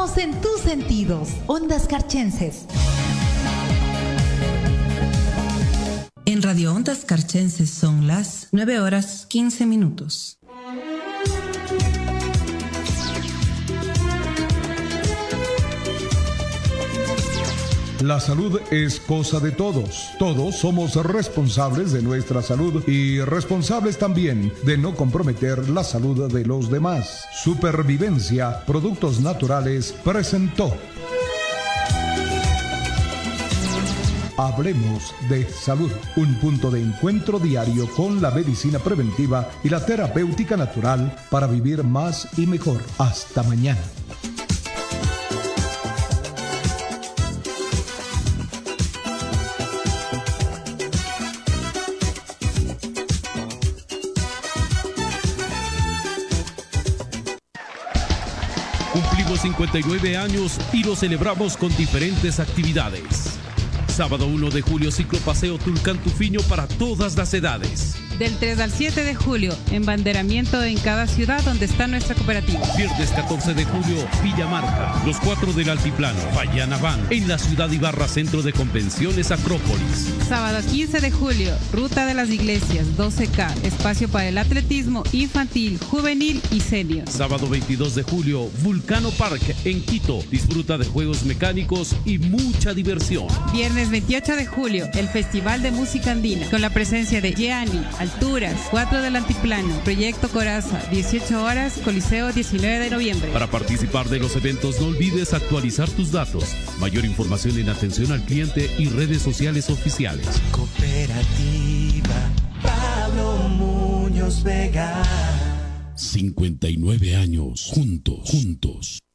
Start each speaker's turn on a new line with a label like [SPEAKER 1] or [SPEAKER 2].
[SPEAKER 1] Estamos en tus sentidos. Ondas Carchenses.
[SPEAKER 2] En Radio Ondas Carchenses son las 9:15.
[SPEAKER 3] La salud es cosa de todos. Todos somos responsables de nuestra salud y responsables también de no comprometer la salud de los demás. Supervivencia Productos Naturales presentó Hablemos de Salud, un punto de encuentro diario con la medicina preventiva y la terapéutica natural para vivir más y mejor. Hasta mañana.
[SPEAKER 4] Cumplimos 59 años y lo celebramos con diferentes actividades. Sábado 1 de julio, ciclopaseo Tulcán Tufiño para todas las edades.
[SPEAKER 5] Del 3 al 7 de julio, embanderamiento en cada ciudad donde está nuestra cooperativa.
[SPEAKER 4] Viernes 14 de julio, Villamarca. Los 4 del Altiplano, Payanabán. En la ciudad Ibarra, Centro de Convenciones Acrópolis.
[SPEAKER 5] Sábado 15 de julio, Ruta de las Iglesias, 12K. Espacio para el atletismo infantil, juvenil y senior.
[SPEAKER 4] Sábado 22 de julio, Vulcano Park en Quito. Disfruta de juegos mecánicos y mucha diversión.
[SPEAKER 5] Viernes 28 de julio, el Festival de Música Andina. Con la presencia de Gianni, Alturas, 4 del Altiplano, Proyecto Coraza, 18 horas, Coliseo 19 de noviembre.
[SPEAKER 4] Para participar de los eventos no olvides actualizar tus datos. Mayor información en atención al cliente y redes sociales oficiales.
[SPEAKER 6] Cooperativa Pablo Muñoz Vega.
[SPEAKER 4] 59 años juntos.